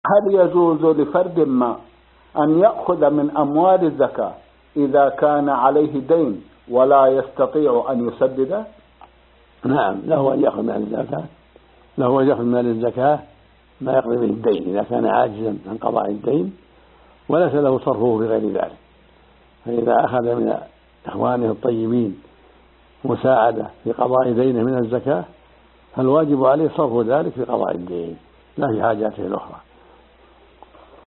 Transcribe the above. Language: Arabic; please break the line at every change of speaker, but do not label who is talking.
هل يجوز لفرد ما أن يأخذ من أموال الزكاة إذا كان عليه دين ولا يستطيع أن يسدده؟
نعم، له أن يأخذ مال الزكاة ما يقضي به الدين إذا كان عاجزا عن قضاء الدين وليس له صرفه بغير ذلك. فإذا أخذ من إخوانه الطيبين مساعدة في قضاء دينه من الزكاة فالواجب عليه صرف ذلك في قضاء الدين لا في حاجاته الأخرى.